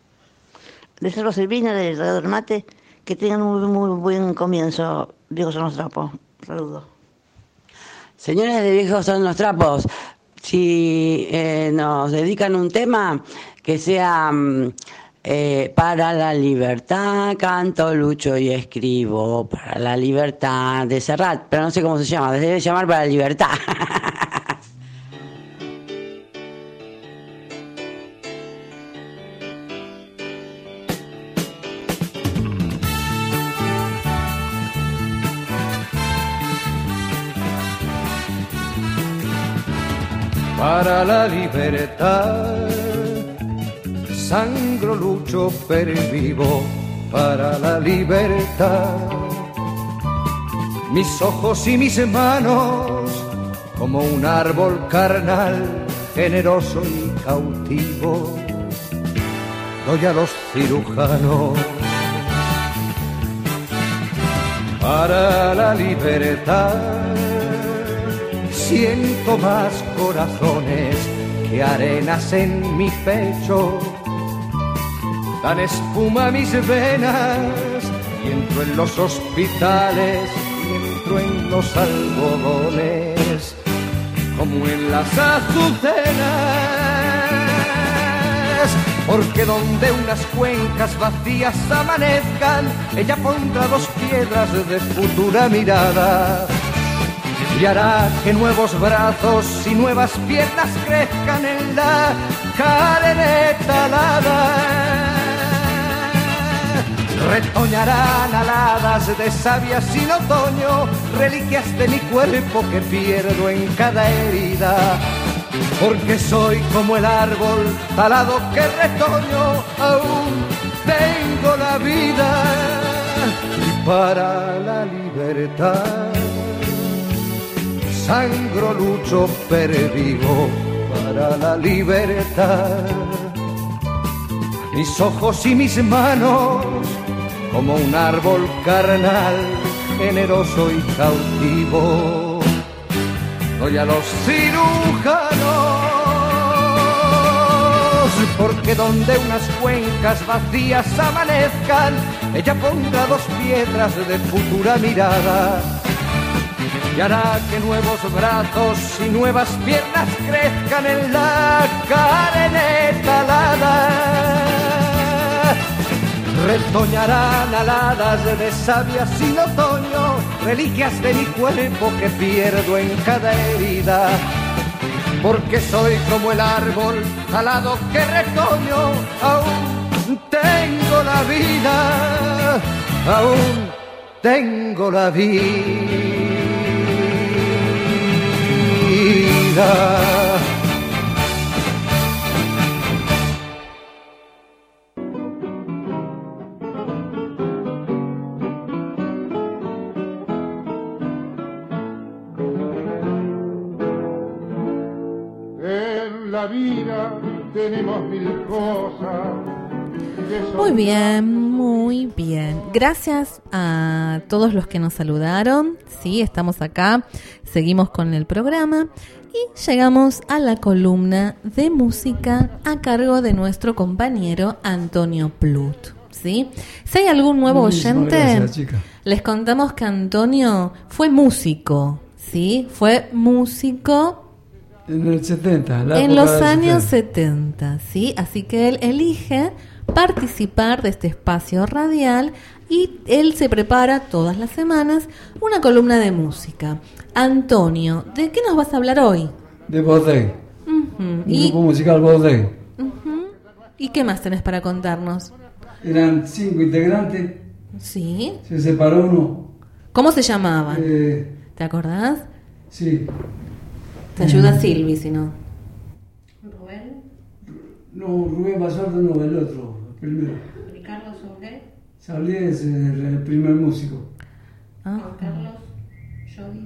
De Cerro Silvina, de Radio del Mate, que tengan un muy buen comienzo, Viejos Son los Trapos. Saludos. Señores de Viejos Son los Trapos, si eh, nos dedican un tema que sea eh, para la libertad, canto, lucho y escribo, para la libertad de Serrat, pero no sé cómo se llama, debe llamar para la libertad. Para la libertad, sangro, lucho, pervivo, para la libertad. Mis ojos y mis manos, como un árbol carnal, generoso y cautivo, doy a los cirujanos. Para la libertad, siento más corazones que arenas en mi pecho. Dan espuma a mis venas y entro en los hospitales y entro en los algodones como en las azucenas. Porque donde unas cuencas vacías amanezcan, ella pondrá dos piedras de futura mirada y hará que nuevos brazos y nuevas piernas crezcan en la cadeneta alada. Retoñarán aladas de savia sin otoño, reliquias de mi cuerpo que pierdo en cada herida. porque soy como el árbol talado que retoño, aún tengo la vida y para la libertad sangro, lucho, pervivo para la libertad. Mis ojos y mis manos como un árbol carnal, generoso y cautivo, doy a los cirujanos, porque donde unas cuencas vacías amanezcan, ella pondrá dos piedras de futura mirada y hará que nuevos brazos y nuevas piernas crezcan en la carne talada. Retoñarán aladas de savia sin otoño, reliquias de mi cuerpo que pierdo en cada herida, porque soy como el árbol talado que retoño, aún tengo la vida, aún tengo la vida. En la vida tenemos mil cosas. Muy bien, muy bien. Gracias a todos los que nos saludaron. Sí, estamos acá, seguimos con el programa y llegamos a la columna de música a cargo de nuestro compañero Antonio Plut. ¿Sí? Si hay algún nuevo Buenísimo, oyente, gracias, chica. les contamos que Antonio fue músico. ¿Sí? Fue músico en el setenta, la en época los del años setenta. setenta, ¿sí? Así que él elige participar de este espacio radial y él se prepara todas las semanas una columna de música. Antonio, ¿de qué nos vas a hablar hoy? De Baudelaire, Uh-huh. un ¿Y, grupo musical Baudelaire. uh-huh. ¿Y qué más tenés para contarnos? Eran cinco integrantes, Sí. se separó uno. ¿Cómo se llamaban? Eh, ¿Te acordás? sí. Te ayuda Eh, Silvi, si no. No, Rubén Basordo no, el otro, el primero. Ricardo Sorge, Salí es el, el primer músico. Ah. Juan Carlos, Jody,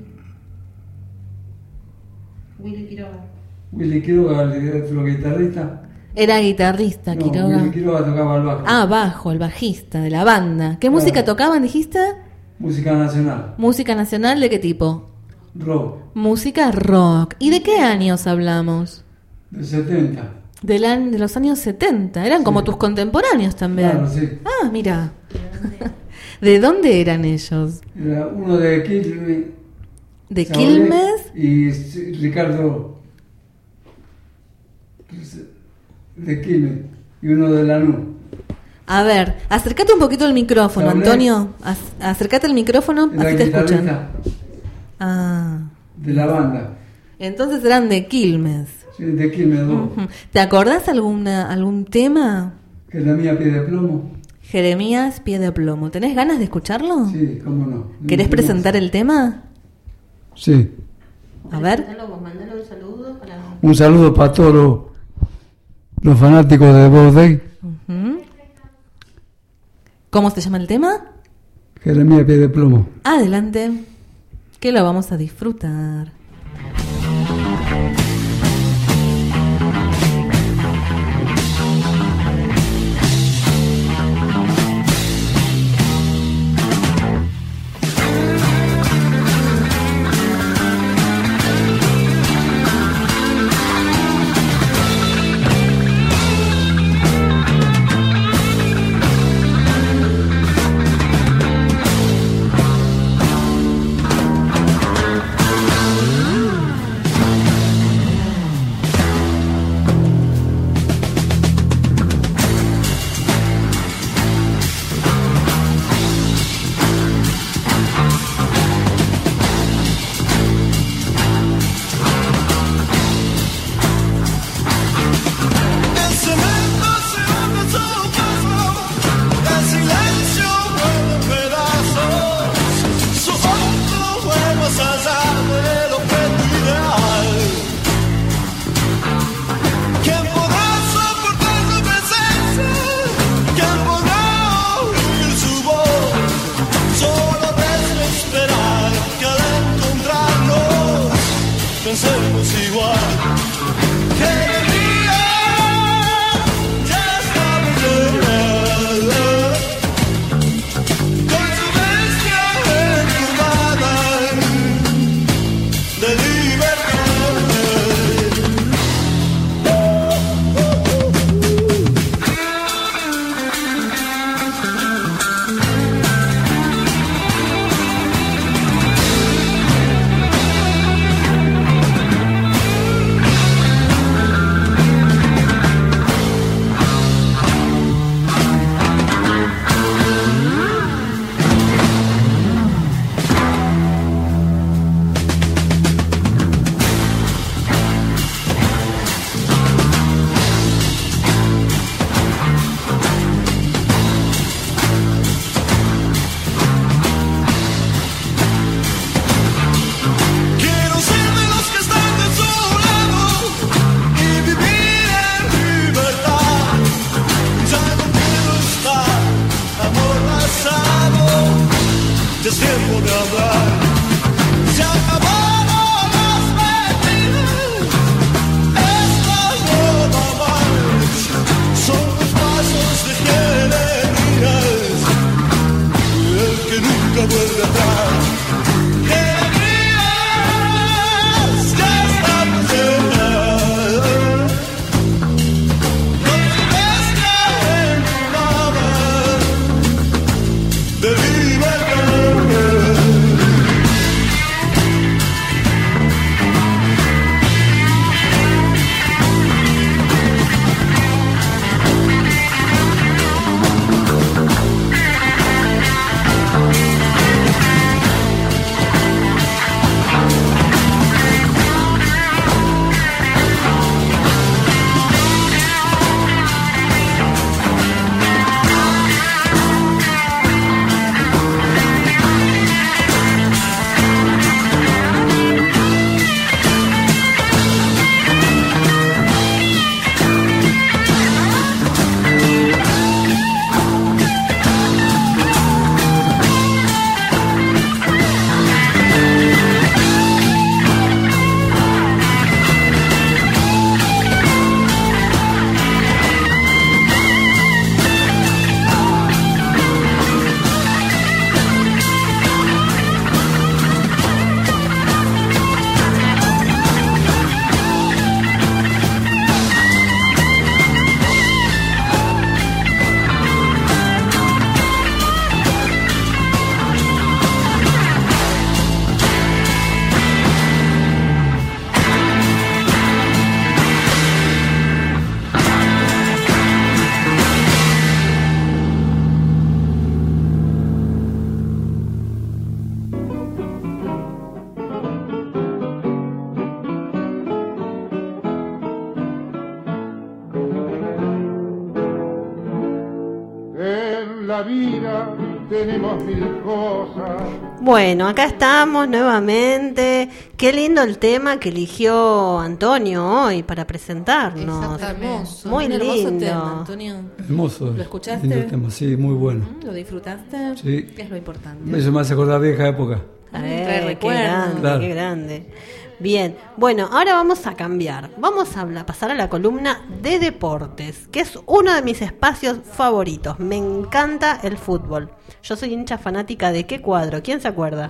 Willy Quiroga. Willy Quiroga, el otro guitarrista. Era guitarrista, No, Quiroga. Willy Quiroga tocaba el bajo. Ah, bajo, el bajista de la banda. ¿Qué música tocaban, dijiste? Música nacional, ¿Música nacional de qué tipo? rock, Música rock. ¿Y de qué años hablamos? del setenta. Del an- de los años setenta. Eran como tus contemporáneos también. Claro, sí. Ah, mira. ¿De dónde eran ellos? Era uno de Quilmes. ¿De Saulé Quilmes? Y sí, Ricardo de Quilmes. Y uno de Lanús. A ver, acércate un poquito al micrófono, Saulé. Antonio. Ac- acércate al micrófono, Era así te escuchan. guitarrista Ah. de la banda. Entonces eran de Quilmes. Sí, de Quilmes dos. Ujú. ¿Te acordás alguna, algún tema? Que es la mía, Pie de Plomo. Jeremías, Pie de Plomo. ¿Tenés ganas de escucharlo? Sí, cómo no. ¿Querés presentar el tema? Sí. A ver. Mandalo, vos, mandalo un saludo para... Un saludo para todos los, los fanáticos de Baudelaire. Ujú. ¿Cómo se llama el tema? Jeremías, Pie de Plomo. Adelante, que lo vamos a disfrutar. Jeremías pensemos igual. ¡Qué alegría! Ya estamos de nada. Con su bestia enturbada de libertad. Quiero ser de los que están de su lado y vivir en libertad. Ya no quiero estar amordazado. Ya es tiempo de hablar. Se acabaron las mentiras. Esta nueva marcha son los pasos de Jeremías, el que nunca vuelve atrás. Jeremías, ya estamos en nada. No te bestia en nada de libertad. En la vida tenemos mil cosas. Bueno, acá estamos nuevamente. Qué lindo el tema que eligió Antonio hoy para presentarnos. Hermoso. Muy un hermoso lindo. tema, Antonio. Hermoso. ¿Lo escuchaste? Lindo tema, sí, muy bueno. ¿Lo disfrutaste? Sí. ¿Qué es lo importante? Eso me hace acordar vieja época. A Trae ver, qué recuerdos. grande, Claro. qué grande. Bien, bueno, ahora vamos a cambiar. Vamos a hablar- pasar a la columna de deportes, que es uno de mis espacios favoritos. Me encanta el fútbol. Yo soy hincha fanática de ¿qué cuadro? ¿Quién se acuerda?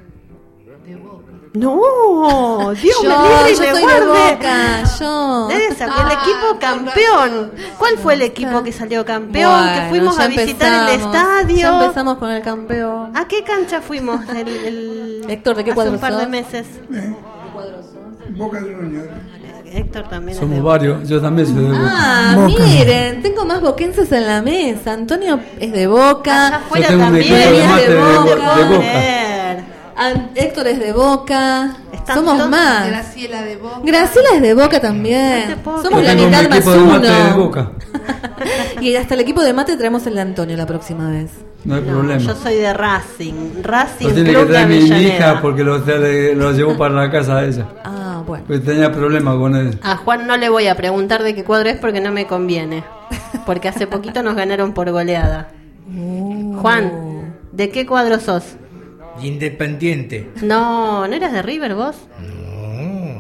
No, Dios Yo, me libre y yo me soy de guarde. Boca, yo. Nadie se acuerda. El equipo campeón. ¿Cuál fue el equipo que salió campeón? Bueno, que fuimos ya a visitar el empezamos. estadio. Ya empezamos con el campeón. ¿A qué cancha fuimos? El, el- Héctor, ¿de qué hace cuadro un par de sos? meses. Boca Juniors. Héctor también es Somos de varios, yo también soy de Boca. Ah, Boca. miren, tengo más boquenses en la mesa. Antonio es de Boca. Allá afuera Yo tengo un también. equipo de Emi mate es de de, Boca. de Boca. Ver. An- Héctor es de Boca. Están Somos todos- más. Graciela de Boca. Graciela es de Boca también. No te puedo Somos Yo la tengo un mitad más equipo de mate de uno. Boca. Y hasta el equipo de mate traemos el de Antonio la próxima vez. No hay No, problema. yo soy de Racing. Racing Lo tiene que Club de traer mi, mi Avellaneda. hija porque lo, lo llevó para la casa de ella. Ah, bueno. Porque tenía problemas con él. A Juan no le voy a preguntar de qué cuadro es porque no me conviene. Porque hace poquito nos ganaron por goleada. Juan, ¿de qué cuadro sos? Independiente. No, ¿no eras de River vos? No.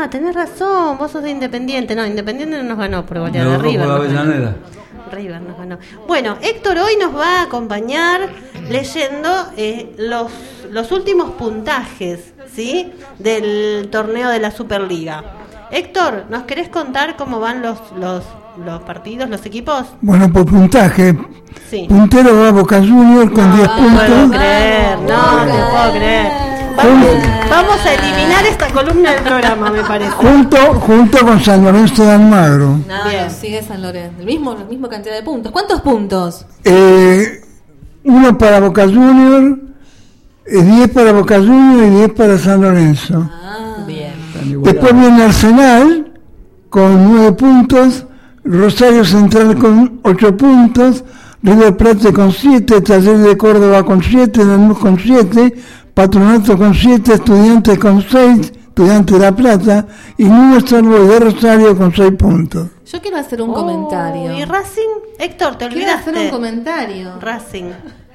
Ah, tenés razón, vos sos de Independiente. No, Independiente no nos ganó por goleada. No, River por la nos ganó. Avellaneda. River nos ganó. Bueno, Héctor hoy nos va a acompañar leyendo eh, los, los últimos puntajes, ¿sí? Del torneo de la Superliga. Héctor, ¿nos querés contar cómo van los, los, los partidos, los equipos? Bueno, por puntaje. Sí. Puntero va Boca Junior con diez No puntos. puedo creer, no te puedo creer. Vamos, vamos a eliminar esta columna del programa, me parece. Junto, junto con San Lorenzo de Almagro. No, Bien. sigue San Lorenzo. El mismo, la misma cantidad de puntos. ¿Cuántos puntos? Eh, uno para Boca Junior, eh, diez para Boca Junior y diez para San Lorenzo. Bien. Después viene Arsenal con nueve puntos, Rosario Central con ocho puntos, River Plate con siete, Taller de Córdoba con siete, Lanús con siete, Patronato con siete, Estudiantes con seis, Estudiantes de La Plata, y Nubes Boys de Rosario con seis puntos. Yo quiero hacer un comentario. ¿Y Racing? Héctor, te Quiero olvidaste. hacer un comentario. Racing.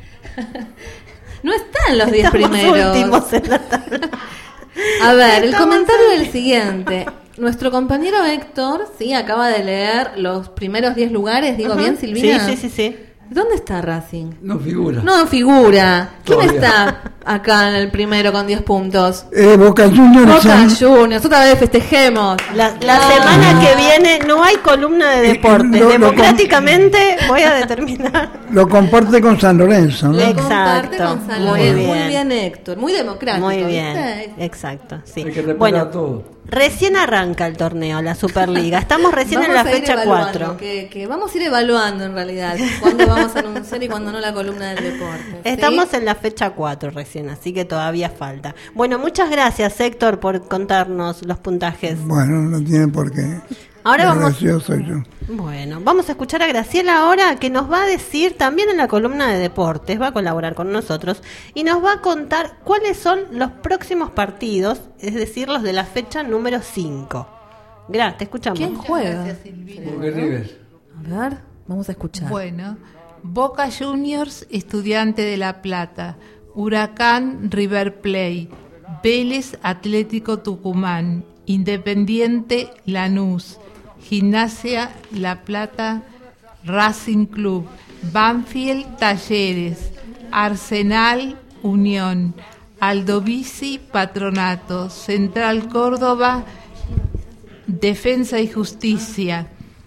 No están los diez Estamos primeros. últimos en la tabla. A ver, el Estamos comentario es el siguiente. Nuestro compañero Héctor, sí, acaba de leer los primeros diez lugares. ¿Digo Ajá. bien, Silvina? Sí, sí, sí, sí. ¿Dónde está Racing? No figura. No figura. ¿Quién Todavía. está acá en el primero con diez puntos? Eh, Boca Junior y Boca San- Juniors. Otra vez festejemos. La, la semana que viene no hay columna de deportes. lo- lo Democráticamente voy a determinar. lo comparte con San Lorenzo, ¿no? Lo comparte Exacto. con San Muy Lorenzo. bien. Muy bien, Héctor. Muy democrático. Muy bien. ¿viste? Exacto, sí. Hay que respetar Bueno, todo. recién arranca el torneo, la Superliga. Estamos recién en Vamos la a ir fecha evaluando, cuatro. Que, que vamos a ir evaluando en realidad cuándo vamos a anunciar y cuándo no la columna del deporte. ¿sí? Estamos en la fecha cuatro recién, así que todavía falta. Bueno, muchas gracias, Héctor, por contarnos los puntajes. Bueno, no tiene por qué. Ahora El vamos. gracioso soy yo. Bueno, vamos a escuchar a Graciela ahora, que nos va a decir también en la columna de deportes, va a colaborar con nosotros y nos va a contar cuáles son los próximos partidos, es decir, los de la fecha número cinco. Gra, te escuchamos. ¿Quién juega? Gracias, Silvina. Porque River. A ver, vamos a escuchar. Bueno, Boca Juniors, Estudiante de La Plata, Huracán, River Plate, Vélez, Atlético Tucumán, Independiente, Lanús, Gimnasia, La Plata, Racing Club, Banfield, Talleres, Arsenal, Unión, Aldovisi, Patronato, Central Córdoba, Defensa y Justicia,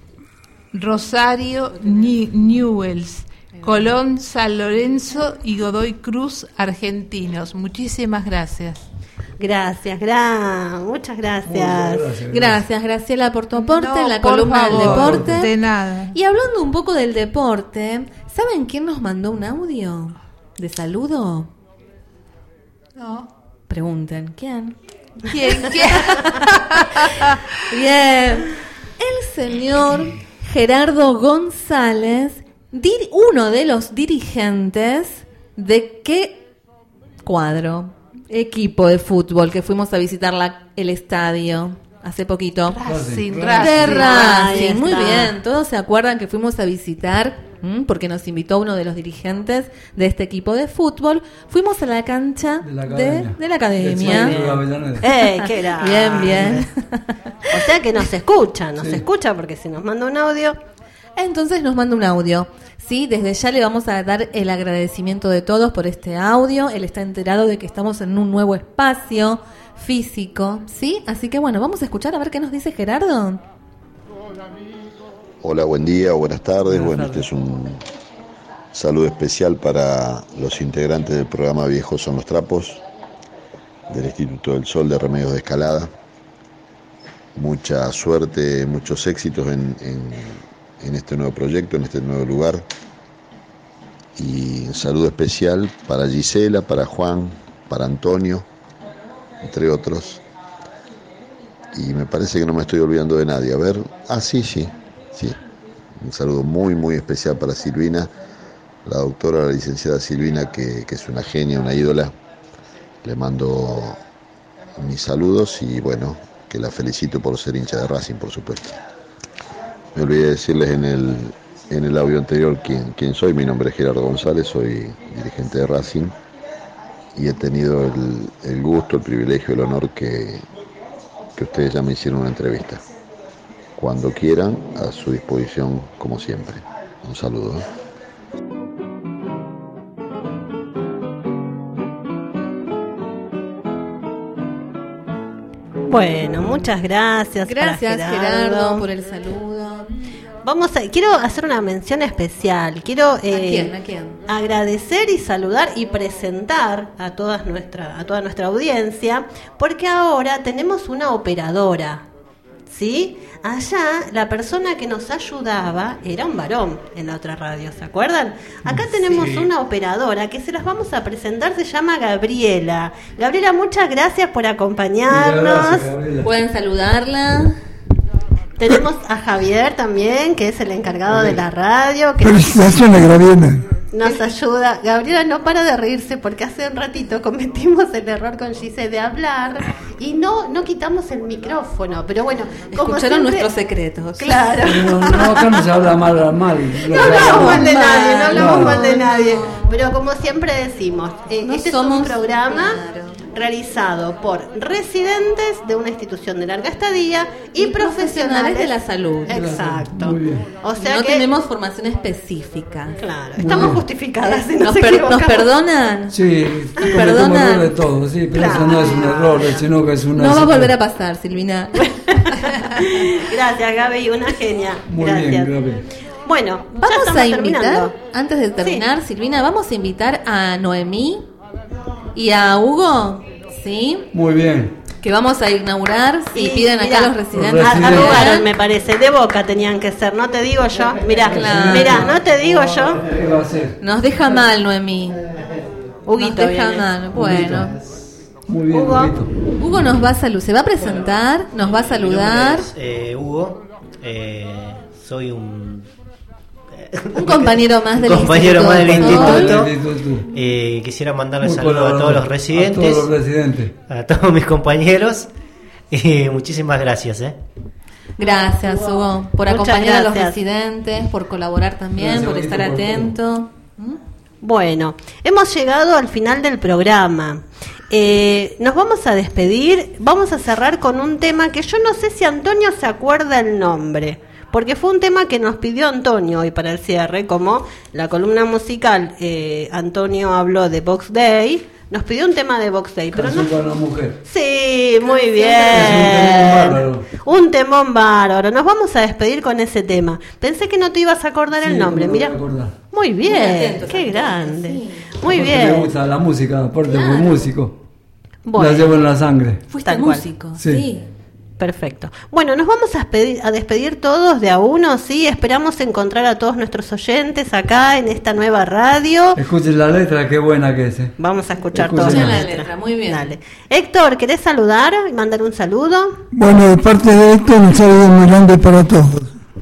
Rosario, Ni- Newells, Colón, San Lorenzo y Godoy Cruz, Argentinos. Muchísimas gracias. Gracias, Gra, muchas gracias. Gracias, Graciela, por tu aporte No, en la por columna del favor, deporte. de nada. Y hablando un poco del deporte, ¿saben quién nos mandó un audio de saludo? No. Pregunten, ¿quién? ¿Quién? ¿Quién? Bien. El señor Gerardo González, dir- uno de los dirigentes de qué cuadro, equipo de fútbol que fuimos a visitar la- el estadio hace poquito. Racing, De Racing. Ahí Racing, muy está. bien. Todos se acuerdan que fuimos a visitar, ¿m? porque nos invitó uno de los dirigentes de este equipo de fútbol. Fuimos a la cancha De la de, academia. de la academia. Del Centro de Avellaneda. ¡Eh, qué grande! Bien, bien. O sea que nos escucha, nos Sí. escucha porque si nos manda un audio. Entonces nos manda un audio. Sí, desde ya le vamos a dar el agradecimiento de todos por este audio. Él está enterado de que estamos en un nuevo espacio físico, ¿sí? Así que bueno, vamos a escuchar a ver qué nos dice Gerardo. Hola, buen día o buenas tardes. Buenas bueno, tardes. este es un saludo especial para los integrantes del programa Viejos son los Trapos, del Instituto del Sol de Remedios de Escalada. Mucha suerte, muchos éxitos en, en- en este nuevo proyecto, en este nuevo lugar. Y un saludo especial para Gisela, para Juan, para Antonio, entre otros. Y me parece que no me estoy olvidando de nadie. A ver, ah, sí, sí, sí. Un saludo muy, muy especial para Silvina, la doctora, la licenciada Silvina, que, que es una genia, una ídola. Le mando mis saludos y bueno, que la felicito por ser hincha de Racing, por supuesto. Me olvidé decirles en el, en el audio anterior quién, quién soy. Mi nombre es Gerardo González, soy dirigente de Racing y he tenido el, el gusto, el privilegio, el honor que, que que ustedes ya me hicieron una entrevista. Cuando quieran, a su disposición como siempre. Un saludo. ¿eh? Bueno, muchas gracias. Gracias, para Gerardo. Gerardo, por el saludo. Vamos a, quiero hacer una mención especial. Quiero eh, ¿A quién? ¿A quién? agradecer y saludar y presentar a toda nuestra, a toda nuestra audiencia, porque ahora tenemos una operadora. ¿Sí? Allá la persona que nos ayudaba era un varón en la otra radio, ¿se acuerdan? Acá tenemos Sí. una operadora que se las vamos a presentar, se llama Gabriela. Gabriela, muchas gracias por acompañarnos. Pueden saludarla. Tenemos a Javier también, que es el encargado de la radio, que Felicitaciones, Gabriela. nos ayuda. Gabriela no para de reírse porque hace un ratito cometimos el error con Gise de hablar y no no quitamos el micrófono, pero bueno, como Escucharon siempre- nuestros secretos. Claro. No, no, acá no se habla mal, mal. No hablamos mal de nadie, no hablamos No. mal de nadie. Pero como siempre decimos, eh, No este somos- es un programa realizado por residentes de una institución de larga estadía y, Y profesionales profesionales de la salud. Exacto. Muy bien. O sea no que tenemos formación específica. Claro, estamos justificadas. Si nos, ¿Nos, per- equivocamos. ¿Nos perdonan? Sí, cometemos Perdonan. error de todo, sí, pero eso no es un error, sino que es una... No va a volver a pasar, Silvina. Gracias, Gaby, una genia. Muy Gracias. bien, Gaby. Bueno, ya Vamos estamos a invitar, terminando. antes de terminar, Silvina, vamos a invitar a Noemí y a Hugo, ¿sí? Muy bien. Que vamos a inaugurar, si Sí, piden acá mirá. los residentes. Los A- residentes. Arrugaron, me parece, de Boca tenían que ser, no te digo yo. Mirá, Claro. mirá, no te digo yo. ¿Qué va a hacer? Nos deja mal, Noemí. Huguito Nos deja viene. mal. Bueno. Muy bien, Hugo. Huguito. Hugo nos va a saludar, se va a presentar, nos va a saludar. Mi nombre es, eh, Hugo, eh, soy un, Un compañero más del compañero instituto. más del ¿no? instituto. Eh, quisiera mandarle Muy saludos a todos los colaborador. residentes, A todos los residentes. a todos mis compañeros. Y muchísimas gracias. ¿eh? Gracias, Hugo, por Muchas acompañar a los gracias. residentes, por colaborar también, Gracias, por Huguito, estar por todo. atento. Bueno, hemos llegado al final del programa. Eh, nos vamos a despedir, vamos a cerrar con un tema que yo no sé si Antonio se acuerda el nombre, porque fue un tema que nos pidió Antonio hoy para el cierre, como la columna musical, eh, Antonio habló de Box Day, nos pidió un tema de Box Day, pero no... Canción para la mujer. Sí, muy Es un temón bien. bárbaro. Un temón bárbaro. Nos vamos a despedir con ese tema. Pensé que no te ibas a acordar el Sí, nombre, no me mira. voy a acordar. Muy bien, atentos, qué Antonio, grande. sí. Muy Aparte bien. Me gusta la música, aparte fui músico. Bueno. La llevo en la sangre. Fuiste Tal cual. músico, Sí. sí. Perfecto. Bueno, nos vamos a despedir, a despedir todos de a uno, ¿sí? Esperamos encontrar a todos nuestros oyentes acá en esta nueva radio. Escuchen la letra, qué buena que es. eh. Vamos a escuchar Escuchen toda la la letra. letra, muy bien. Dale. Héctor, ¿querés saludar y mandar un saludo? Bueno, de parte de esto, un saludo muy grande para todos.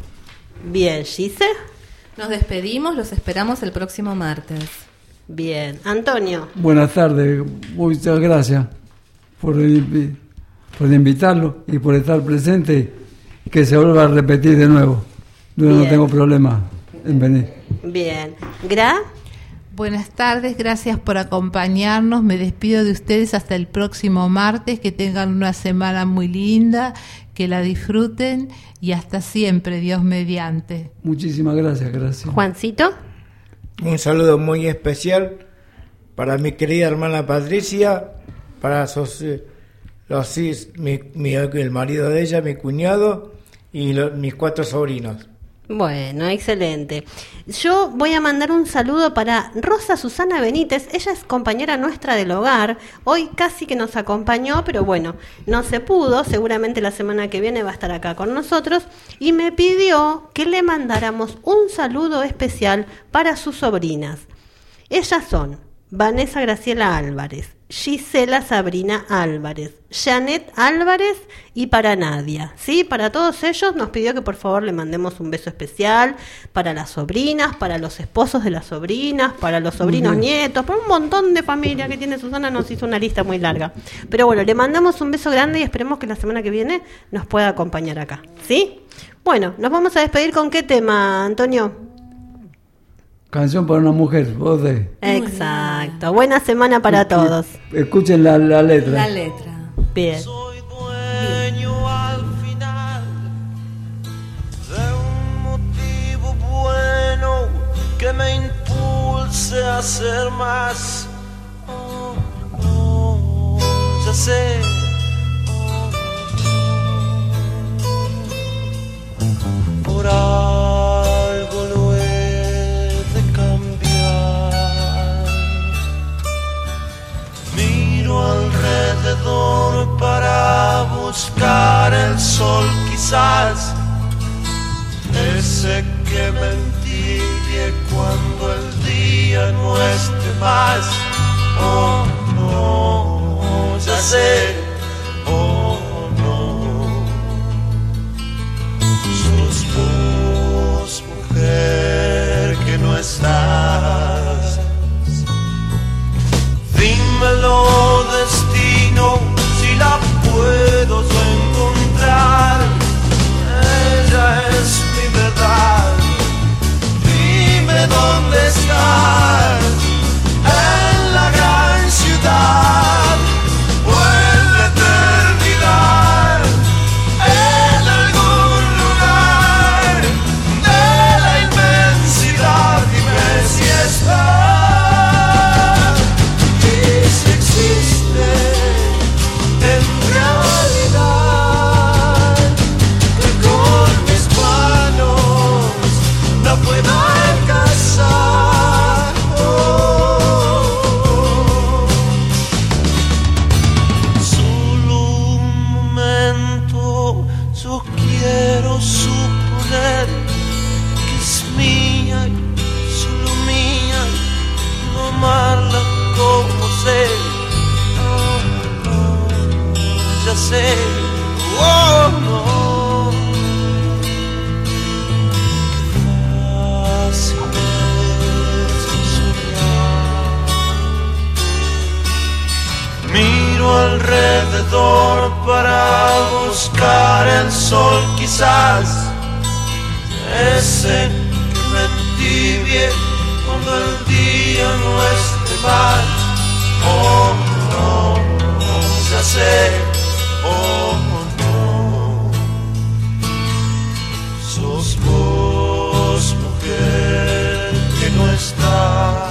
Bien, Gise. Nos despedimos, los esperamos el próximo martes. Bien. Antonio. Buenas tardes, muchas gracias por, invi- por invitarlo y por estar presente y que se vuelva a repetir de nuevo. Yo no Bien. tengo problema en venir. Bien. Gra. Buenas tardes, gracias por acompañarnos. Me despido de ustedes hasta el próximo martes. Que tengan una semana muy linda, que la disfruten y hasta siempre, Dios mediante. Muchísimas gracias, gracias. Juancito. Un saludo muy especial para mi querida hermana Patricia, para sus, eh, los, mi, mi- el marido de ella, mi cuñado y lo- mis cuatro sobrinos. Bueno, excelente. Yo voy a mandar un saludo para Rosa Susana Benítez. Ella es compañera nuestra del hogar. Hoy casi que nos acompañó, pero bueno, no se pudo. Seguramente la semana que viene va a estar acá con nosotros. Y me pidió que le mandáramos un saludo especial para sus sobrinas. Ellas son Vanessa Graciela Álvarez, Gisela Sabrina Álvarez, Janet Álvarez y para Nadia, ¿sí? Para todos ellos nos pidió que por favor le mandemos un beso especial para las sobrinas, para los esposos de las sobrinas, para los sobrinos Muy bien. nietos, para un montón de familia que tiene Susana, nos hizo una lista muy larga. Pero bueno, le mandamos un beso grande y esperemos que la semana que viene nos pueda acompañar acá, ¿sí? Bueno, nos vamos a despedir con qué tema, Antonio. Canción para una mujer, vos de... Exacto. Buena semana para todos. Escuchen la, la letra. La letra. Bien. Dueño sé hacer más. Oh, oh, ya sé. Por algo lo he de cambiar. Miro alrededor para buscar el sol, quizás ese que me entibie cuando el día no esté más. Oh, no, ya sé. Oh, sos vos, mujer, que no estás. Dímelo, destino, si la puedo yo encontrar. Ella es mi verdad. Dime dónde estás. En la gran ciudad o en la eternidad. En algún lugar de la inmensidad. Dime si está. Y si existe en realidad. Que con mis manos no puedo alcanzar. Oh, solo un momento yo quiero suponer que es mía, solo mía, no amarla como sé. Oh, oh, ya sé. Oh, no. Fácil es soñar. Miro alrededor para buscar el sol, quizás ese que me entibie cuando el día no esté más. Oh, no, no, ya sé. Oh, no, sos vos, mujer, que no estás.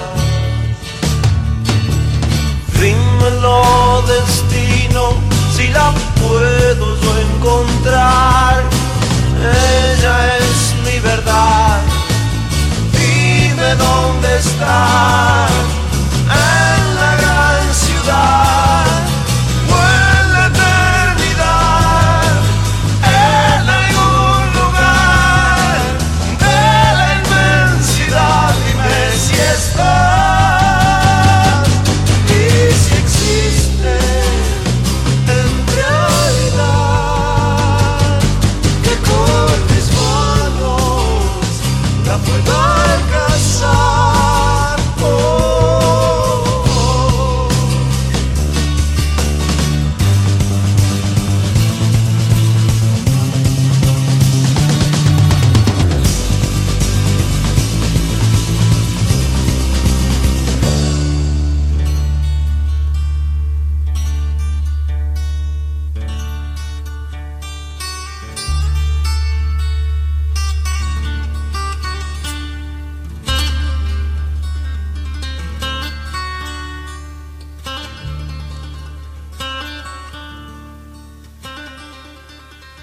Dímelo, destino, si la puedo yo encontrar. Ella es mi verdad. Dime dónde estás.